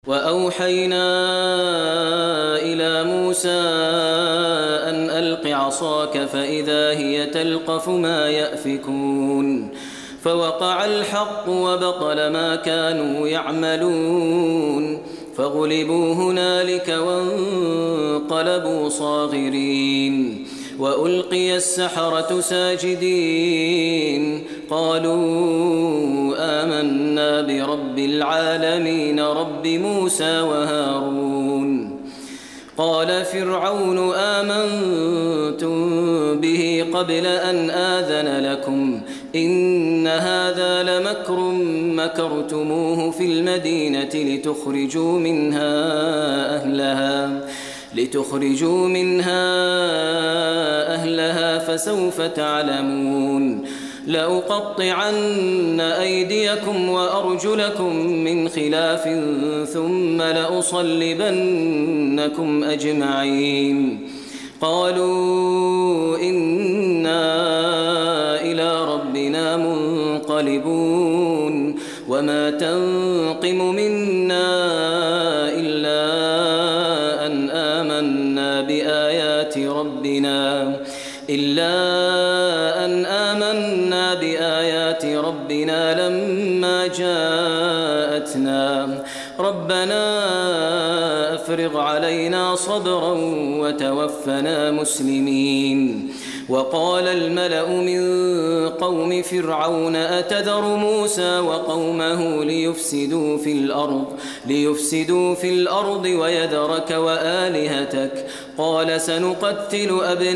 وأوحينا إلى موسى أن ألق عصاك فإذا هي تلقف ما يأفكون فوقع الحق وبطل ما كانوا يعملون فغلبوا هنالك وانقلبوا صاغرين وألقي السحرة ساجدين قالوا آمنا برب العالمين رب موسى وهارون قال فرعون آمنتم به قبل أن آذن لكم إن هذا لمكر مكرتموه في المدينة لتخرجوا منها أهلها فسوف تعلمون لأقطعن أيديكم وأرجلكم من خلاف ثم لأصلبنكم أجمعين قالوا إنا إلى ربنا منقلبون وما تنقم منا إلا أن آمنا بآيات ربنا لما جاءتنا ربنا أفرغ علينا صبرا وتوفنا مسلمين وقال الملأ من قوم فرعون أتذر موسى وقومه ليفسدوا في الأرض ويذرك وآلهتك قال سنقتل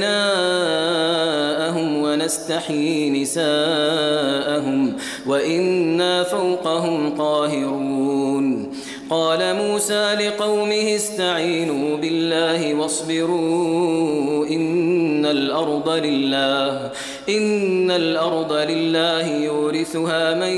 أبناءهم ونستحيي نساءهم وإنا فوقهم قاهرون قال موسى لقومه استعينوا بالله واصبروا إن الأرض لله يورثها من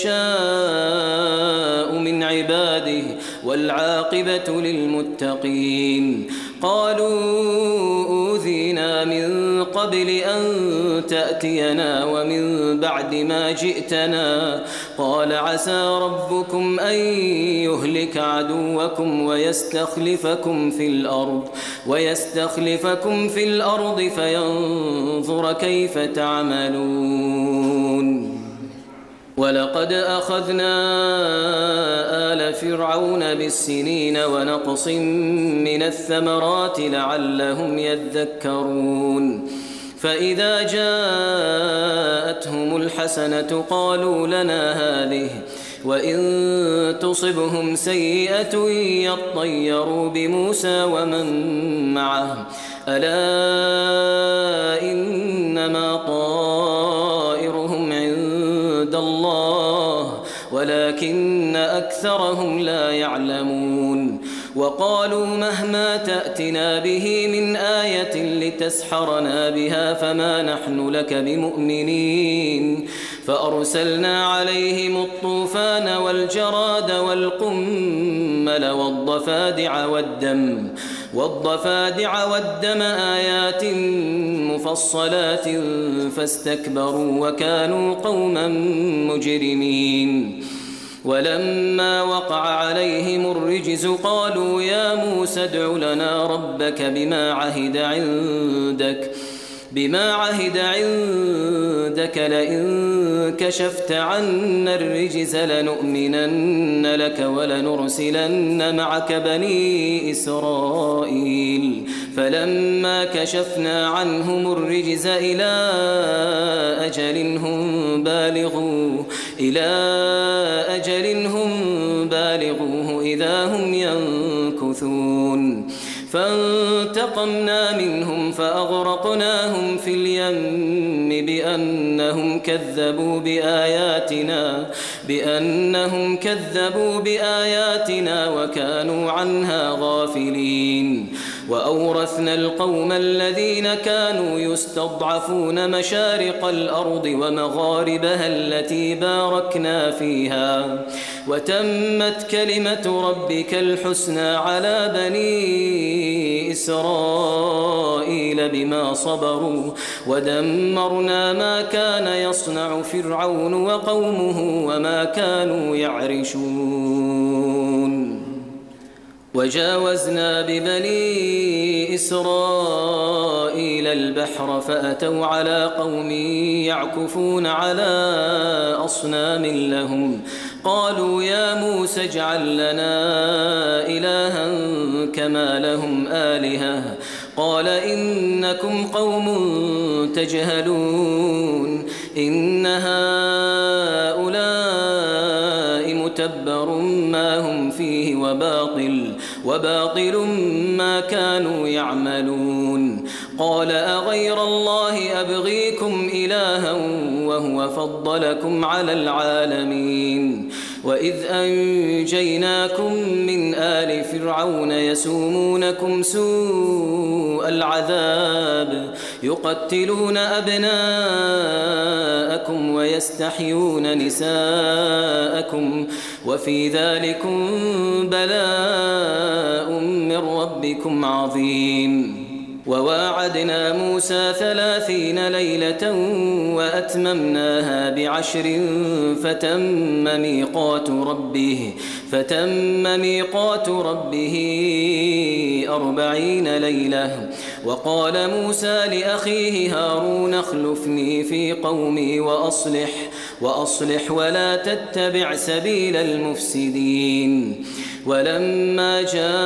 يشاء من عباده والعاقبة للمتقين قالوا أوذينا من قبل أن تأتينا ومن بعد ما جئتنا قال عسى ربكم أن يهلك عدوكم ويستخلفكم في الأرض فينظر كيف تعملون ولقد أخذنا آل فرعون بالسنين ونقص من الثمرات لعلهم يذكرون فإذا جاءتهم الحسنة قالوا لنا هذه وإن تصبهم سيئة يطيروا بموسى ومن معه ألا إنما طائرهم عند الله ولكن أكثرهم لا يعلمون وقالوا مهما تأتنا به من آية لتسحرنا بها فما نحن لك بمؤمنين فأرسلنا عليهم الطوفان والجراد والقمل والضفادع والدم آيات مفصلات فاستكبروا وكانوا قوما مجرمين ولما وقع عليهم الرجز قالوا يا موسى ادع لنا ربك بما عهد عندك لئن كشفت عنا الرجز لنؤمنن لك ولنرسلن معك بني إسرائيل فلما كشفنا عنهم الرجز إلى أجل هم بالغوه إذا هم ينكثون فانتقمنا منهم فأغرقناهم في اليم بأنهم كذبوا بآياتنا وكانوا عنها غافلين وأورثنا القوم الذين كانوا يستضعفون مشارق الأرض ومغاربها التي باركنا فيها وتمت كلمة ربك الحسنى على بني إسرائيل بما صبروا ودمرنا ما كان يصنع فرعون وقومه وما كانوا يعرشون وجاوزنا ببني إسرائيل البحر فأتوا على قوم يعكفون على أصنام لهم قالوا يا موسى اجعل لنا إلها كما لهم آلهة قال إنكم قوم تجهلون إن هؤلاء متبر ما هم فيه وباطل ما كانوا يعملون قال أغير الله أبغيكم إلها وهو فضلكم على العالمين وإذ أنجيناكم من آل فرعون يسومونكم سوء العذاب يقتلون أبناءكم ويستحيون نساءكم وفي ذلكم بلاء من ربكم عظيم وواعدنا موسى 30 ليلة وأتممناها ب10 فتم ميقات ربه 40 ليلة وقال موسى لأخيه هارون اخلفني في قومي وأصلح ولا تتبع سبيل المفسدين ولما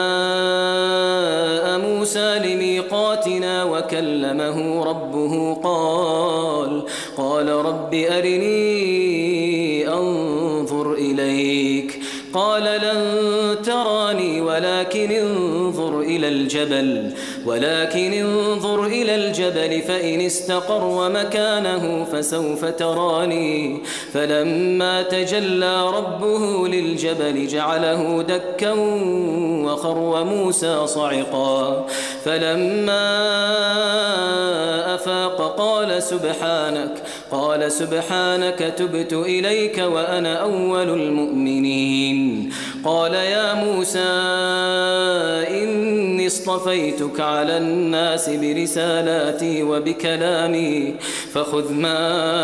جاء موسى لميقاتنا وكلمه ربه قال رب أرني أنظر إليك قال لن تراني ولكن انظر إلى الجبل فإن استقر مكانه فسوف تراني فلما تجلى ربه للجبل جعله دكا وخر موسى صعقا فلما أفاق قال سبحانك تبت إليك وأنا أول المؤمنين قال يا موسى إني اصطفيتك على الناس برسالاتي وبكلامي فخذ ما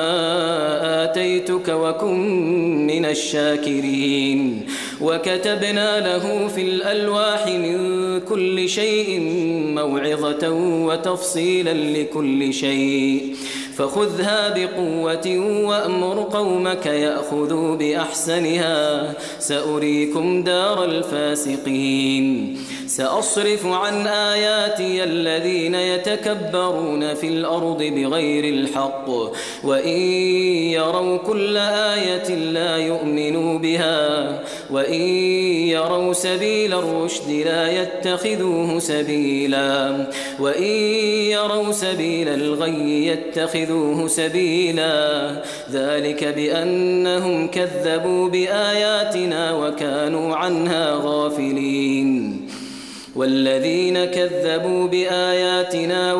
آتيتك وكن من الشاكرين وكتبنا له في الألواح من كل شيء موعظة وتفصيلا لكل شيء فخذها بقوة وأمر قومك يأخذوا بأحسنها سأريكم دار الفاسقين سأصرف عن آياتي الذين يتكبرون في الأرض بغير الحق وإن يروا كل آية لا يؤمنوا بها وإن يروا سبيل الرشد لا يتخذوه سبيلا وإن يروا سبيل الغي يتخذوه سبيلا ذلك بأنهم كذبوا بآياتنا وكانوا عنها غافلين والذين كذبوا بآياتنا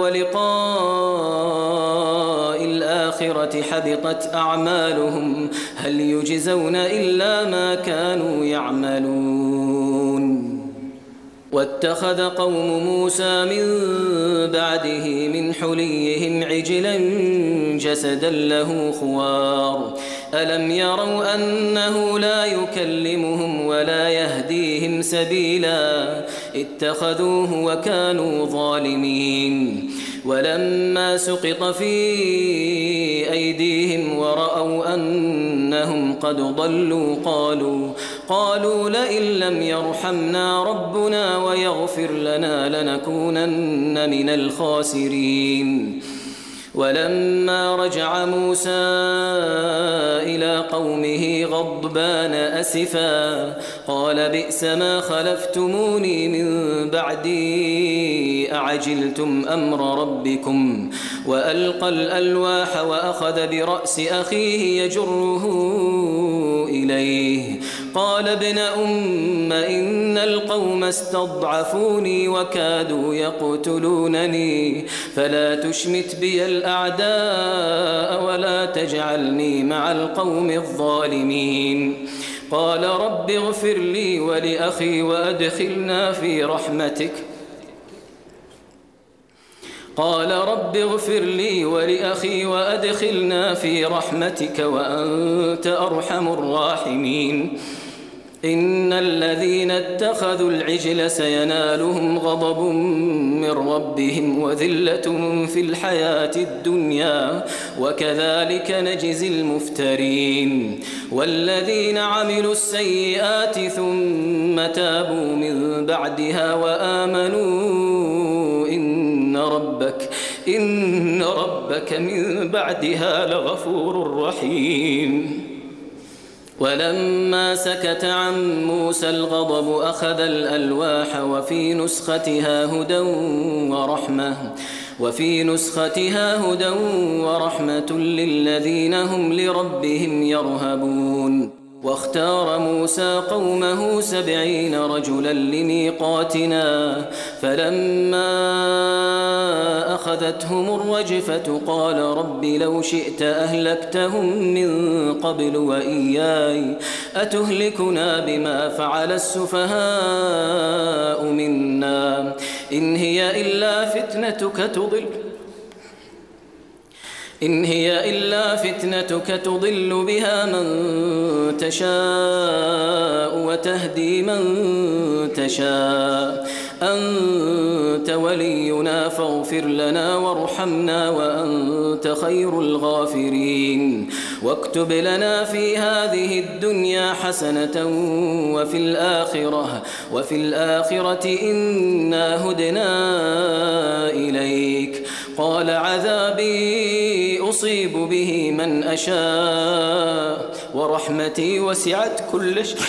ولقاء الآخرة حبطت أعمالهم هل يجزون إلا ما كانوا يعملون واتخذ قوم موسى من بعده من حليهم عجلا جسدا له خوار ألم يروا أنه لا يكلمهم ولا يهديهم سبيلا اتخذوه وكانوا ظالمين ولما سقط في أيديهم ورأوا أنهم قد ضلوا قالوا لئن لم يرحمنا ربنا ويغفر لنا لنكونن من الخاسرين ولما رجع موسى إلى قومه غضبان أسفا قال بئس ما خلفتموني من بعدي أعجلتم أمر ربكم وألقى الألواح وأخذ برأس أخيه يجره إليه قال ابن أم إن القوم استضعفوني وكادوا يقتلونني فلا تشمت بي الأعداء ولا تجعلني مع القوم الظالمين قال رب اغفر لي ولأخي وأدخلنا في رحمتك وأنت أرحم الراحمين إن الذين اتخذوا العجل سينالهم غضب من ربهم وذلة في الحياة الدنيا وكذلك نجزي المفترين والذين عملوا السيئات ثم تابوا من بعدها وآمنوا إن ربك من بعدها لغفور رحيم ولما سكت عن موسى الغضب أخذ الألواح وفي نسختها هدى ورحمة للذين هم لربهم يرهبون واختار موسى قومه 70 رجلا لميقاتنا فلما أخذتهم الرجفة قال رب لو شئت أهلكتهم من قبل وإياي أتهلكنا بما فعل السفهاء منا إن هي إلا فتنتك تضل بها من تشاء وتهدي من تشاء أنت ولينا فاغفر لنا وارحمنا وأنت خير الغافرين واكتب لنا في هذه الدنيا حسنة وفي الآخرة إنا هدنا إليك قال عذابي أصيب به من أشاء ورحمتي وسعت كل شيء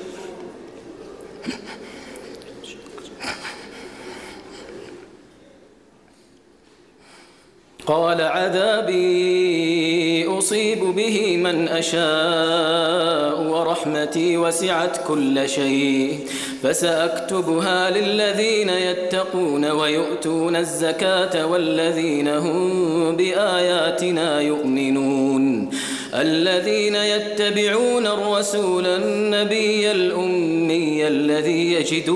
قال عذابي أصيب به من أشاء ورحمتي وسعت كل شيء فسأكتبها للذين يتقون ويؤتون الزكاة والذين هم بآياتنا يؤمنون الذين يتبعون الرسول النبي الأمي الذي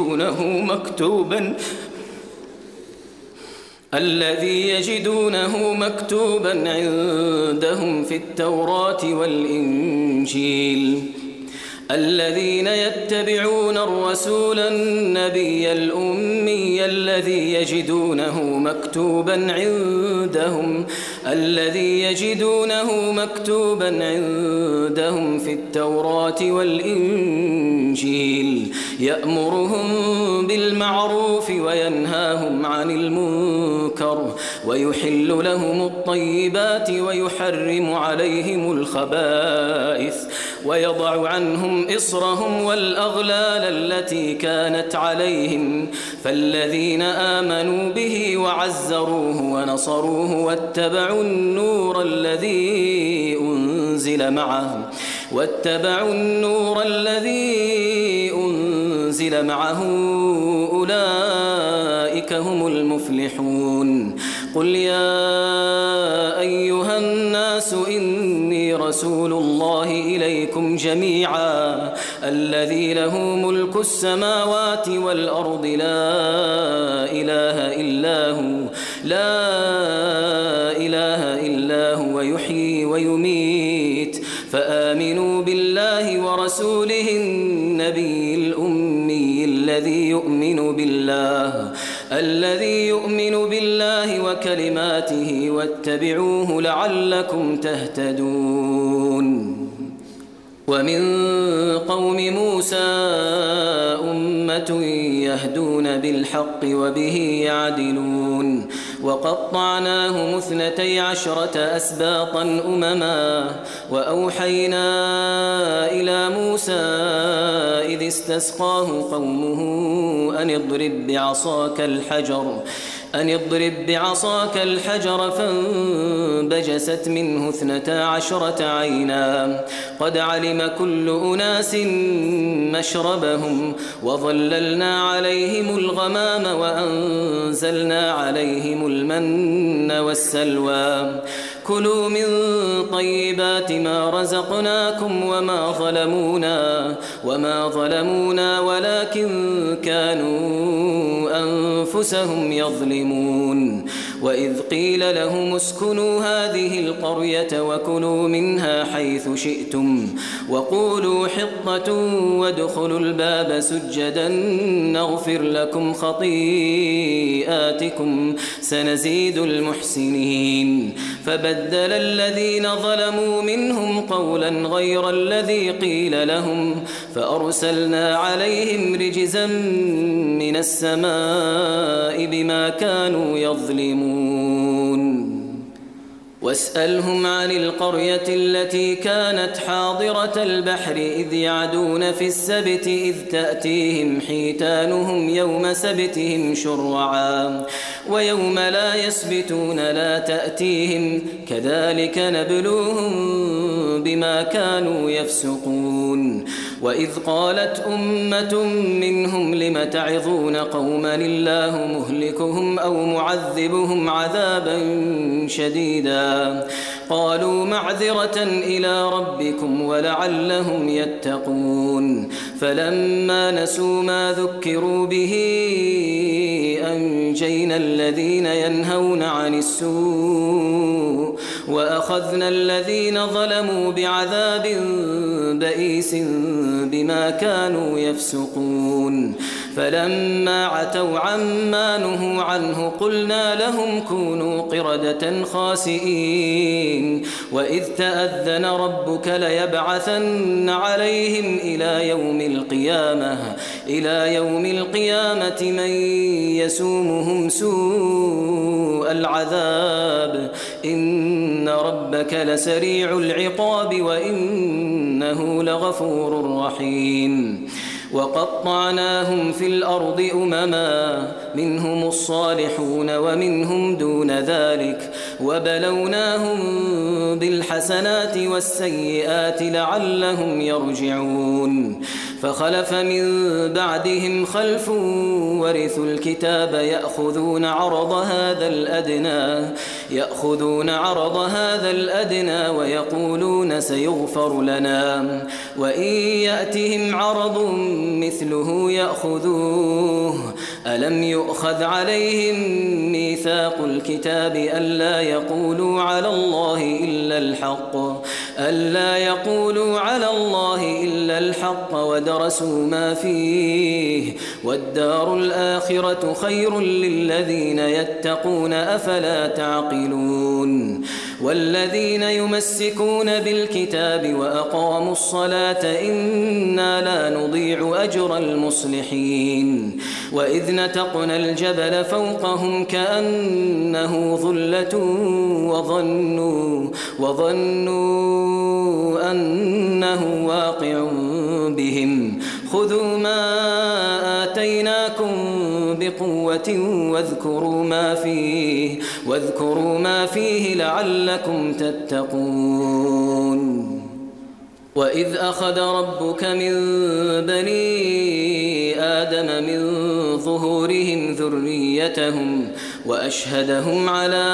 يجدونه مكتوبا عندهم في التوراة والإنجيل الذين يتبعون الرسول النبي الأمي الذي يجدونه مكتوبا عندهم في التوراة والإنجيل يأمرهم بالمعروف وينهاهم عن المنكر ويحل لهم الطيبات ويحرم عليهم الخبائث ويضع عنهم إصرهم والأغلال التي كانت عليهم فالذين آمنوا به وعزروه ونصروه واتبعوا النور الذي أنزل معه أولئك هم المفلحون قل يا أيها الناس إني رسول الله إليكم جميعا الذي له ملك السماوات والأرض لا إله إلا هو يحيي ويميت فآمنوا بالله ورسوله النبي الأمي الذي يؤمن بالله وكلماته واتبعوه لعلكم تهتدون ومن قوم موسى أمة يهدون بالحق وبه يعدلون وقطعناهم 12 أسباطا أمما وأوحينا إلى موسى إذ استسقاه قومه أن اضرب بعصاك الحجر فانبجست منه 12 عينا قد علم كل أناس مشربهم وظللنا عليهم الغمام وأنزلنا عليهم المن والسلوى كلوا من طيبات ما رزقناكم وما ظلمونا ولكن كانوا أنفسهم يظلمون وإذ قيل لهم اسكنوا هذه القرية وكلوا منها حيث شئتم وقولوا حطة وادخلوا الباب سجدا نغفر لكم خطيئاتكم سنزيد المحسنين فبدل الذين ظلموا منهم قولا غير الذي قيل لهم فأرسلنا عليهم رجزا من السماء بما كانوا يظلمون واسألهم عن القرية التي كانت حاضرة البحر إذ يعدون في السبت إذ تأتيهم حيتانهم يوم سبتهم شرعا ويوم لا يسبتون لا تأتيهم كذلك نبلوهم بما كانوا يفسقون وإذ قالت أمة منهم لم تعظون قوما الله مهلكهم أو معذبهم عذابا شديدا قالوا معذرة إلى ربكم ولعلهم يتقون فلما نسوا ما ذكروا به أنجينا الذين ينهون عن السوء وأخذنا الذين ظلموا بعذاب بئيس بما كانوا يفسقون فلما عتوا عما نهوا عنه قلنا لهم كونوا قردة خاسئين وإذ تأذن ربك ليبعثن عليهم إلى يوم القيامة من يسومهم سوء العذاب إن ربك لسريع العقاب وإنه لغفور رحيم وقطعناهم في الأرض أمما منهم الصالحون ومنهم دون ذلك وبلوناهم بالحسنات والسيئات لعلهم يرجعون فخلف من بعدهم خلف ورثوا الكتاب يأخذون عرض هذا الأدنى ويقولون سيغفر لنا وإن يأتهم عرض مثله يأخذوه ألم يؤخذ عليهم ميثاق الكتاب ألا يقولوا على الله إلا الحق ودرسوا ما فيه والدار الآخرة خير للذين يتقون أفلا تعقلون والذين يمسكون بالكتاب وأقاموا الصلاة إنا لا نضيع أجر المصلحين وإذ نتقنا الجبل فوقهم كأنه ظلة وظنوا أنه واقع بهم خذوا ما آتيناكم بقوة واذكروا ما فيه لعلكم تتقون وإذ أخذ ربك من بني آدم من ظهورهم ذريتهم وأشهدهم على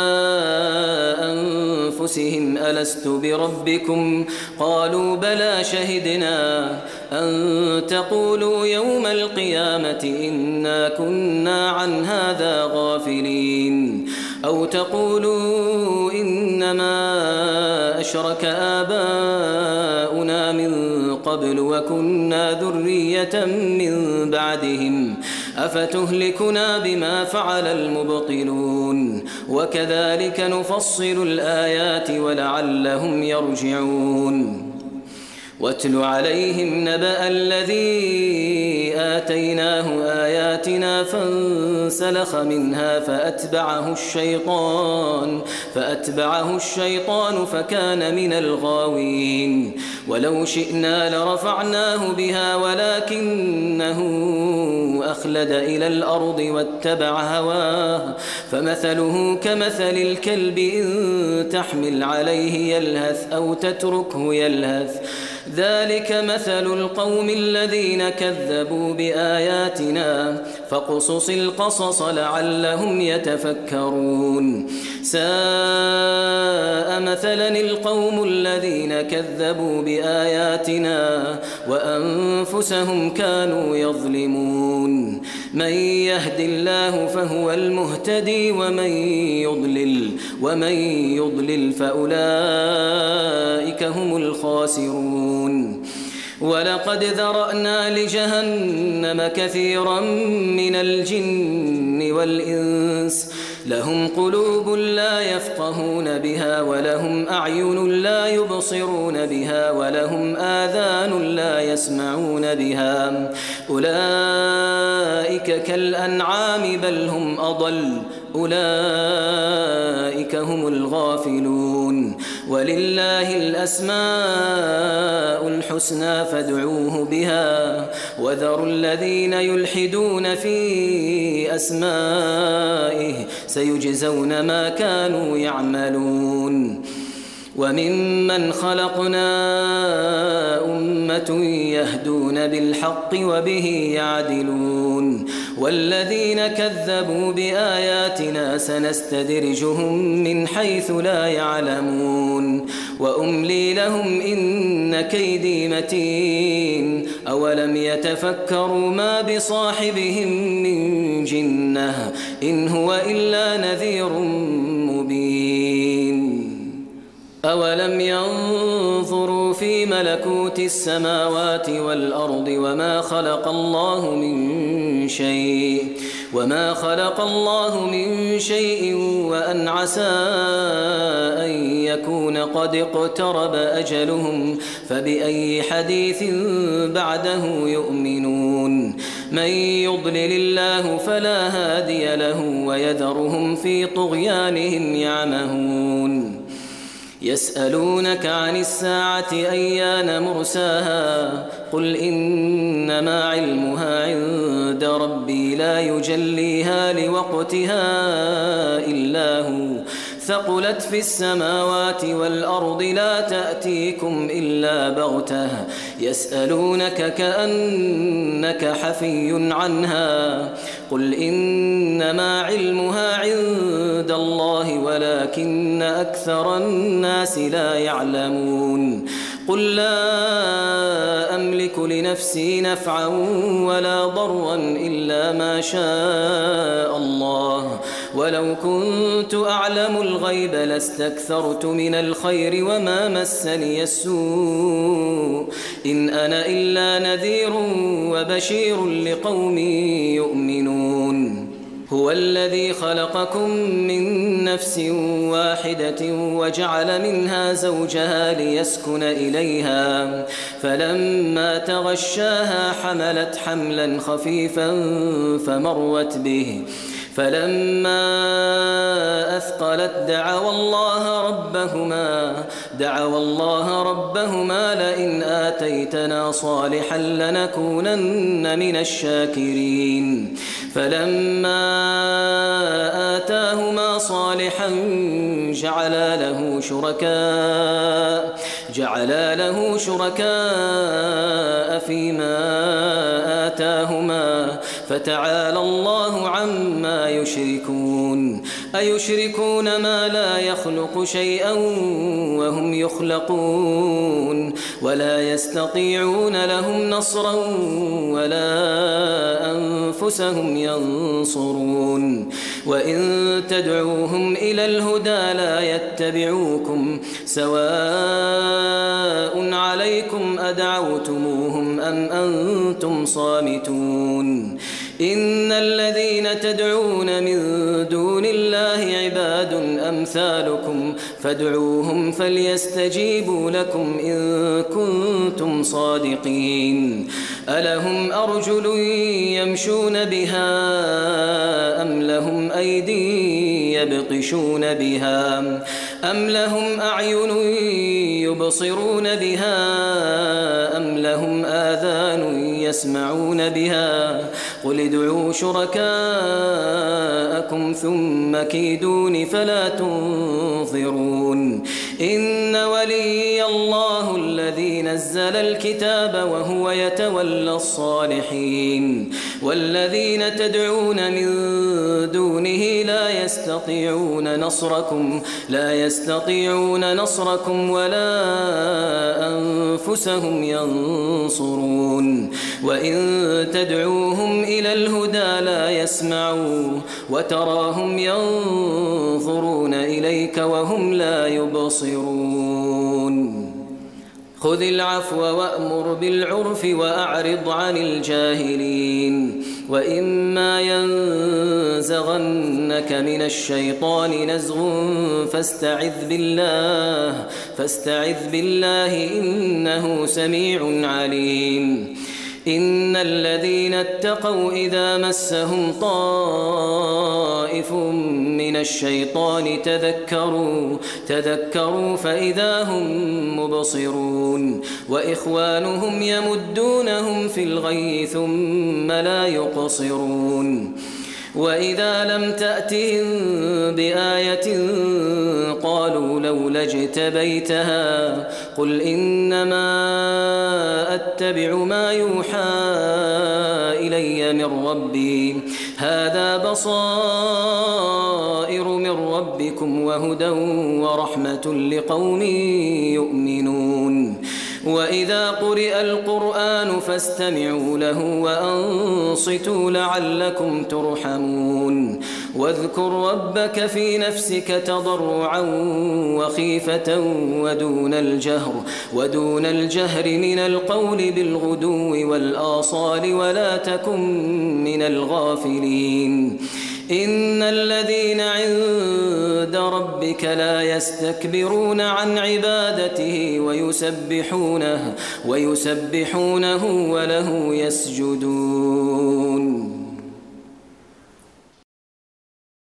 أنفسهم ألست بربكم قالوا بلى شهدنا أن تقولوا يوم القيامة إنا كنا عن هذا غافلين أو تقولوا إنما أشرك آباؤنا من قبل وكنا ذرية من بعدهم أفتهلكنا بما فعل المبطلون وكذلك نفصل الآيات ولعلهم يرجعون واتل عليهم نبأ الذي آتيناه آياتنا فانسلخ منها فأتبعه الشيطان فكان من الغاوين ولو شئنا لرفعناه بها ولكنه أخلد إلى الأرض واتبع هواه فمثله كمثل الكلب إن تحمل عليه يلهث أو تتركه يلهث ذلك مثل القوم الذين كذبوا بآياتنا فاقصص القصص لعلهم يتفكرون ساء مثلا القوم الذين كذبوا بآياتنا وأنفسهم كانوا يظلمون من يهد الله فهو المهتدي ومن يضلل فأولئك هم الخاسرون ولقد ذرأنا لجهنم كثيرا من الجن والإنس لهم قلوب لا يفقهون بها ولهم أعين لا يبصرون بها ولهم آذان لا يسمعون بها أولئك كالأنعام بل هم أضل أولئك هم الغافلون ولله الأسماء الحسنى فادعوه بها وذروا الذين يلحدون في أسمائه سيجزون ما كانوا يعملون وممن خلقنا أمة يهدون بالحق وبه يعدلون والذين كذبوا بآياتنا سنستدرجهم من حيث لا يعلمون وأملي لهم إن كيدي متين أولم يتفكروا ما بصاحبهم من جنة إن هو إلا نذير مبين أولم ينظروا في ملكوت السماوات والأرض وما خلق الله من شيء وأن عسى أن يكون قد اقترب أجلهم فبأي حديث بعده يؤمنون من يضلل الله فلا هادي له ويذرهم في طغيانهم يعمهون يسألونك عن الساعة أيان مرساها قل إنما علمها عند ربي لا يجليها لوقتها إلا هو ثقلت في السماوات والأرض لا تأتيكم إلا بغتة يسألونك كأنك حفي عنها قل إنما علمها عند الله ولكن أكثر الناس لا يعلمون قل لا أملك لنفسي نفعا ولا ضرا إلا ما شاء الله ولو كنت أعلم الغيب لاستكثرت من الخير وما مسني السوء إن أنا إلا نذير وبشير لقوم يؤمنون هو الذي خلقكم من نفس واحدة وجعل منها زوجها ليسكن إليها فلما تغشاها حملت حملا خفيفا فمرت به فلما أثقلت دعوا الله ربهما لئن آتيتنا صالحا لنكونن من الشاكرين فلما آتاهما صالحا جعلا له شركاء فيما آتاهما فتعالى الله عما يشركون أيشركون ما لا يخلق شيئا وهم يخلقون ولا يستطيعون لهم نصرا ولا أنفسهم ينصرون وإن تدعوهم إلى الهدى لا يتبعوكم سواء عليكم أدعوتموهم أم أنتم صامتون إن الذين تدعون من دون الله عباد أمثالكم فادعوهم فليستجيبوا لكم إن كنتم صادقين ألهم أرجل يمشون بها أم لهم أيدي يبطشون بها أم لهم أعين يبصرون بها أم لهم آذان يسمعون بها قل ادعوا شركاءكم ثم كيدون فلا تنظرون إن ولي الله الذي نزل الكتاب وهو يتولى الصالحين والذين تدعون من دونه لا يستطيعون نصركم ولا أنفسهم ينصرون وإن تدعوهم إلى الهدى لا يسمعوا وتراهم ينظرون إليك وهم لا يبصرون خذ العفو وأمر بالعرف وأعرض عن الجاهلين وإما ينزغنك من الشيطان نزغ فاستعذ بالله إنه سميع عليم إن الذين اتقوا إذا مسهم طائف من الشيطان تذكروا فإذا هم مبصرون وإخوانهم يمدونهم في الغي ثم لا يقصرون وإذا لم تأتهم بآية قالوا لولا اجتبيتها قل إنما أتبع ما يوحى إلي من ربي هذا بصائر من ربكم وهدى ورحمة لقوم يؤمنون وإذا قرئ القرآن فاستمعوا له وأنصتوا لعلكم ترحمون واذكر ربك في نفسك تضرعا وخيفة ودون الجهر من القول بالغدو والآصال ولا تكن من الغافلين إن الذين عند ربك لا يستكبرون عن عبادته ويسبحونه وله يسجدون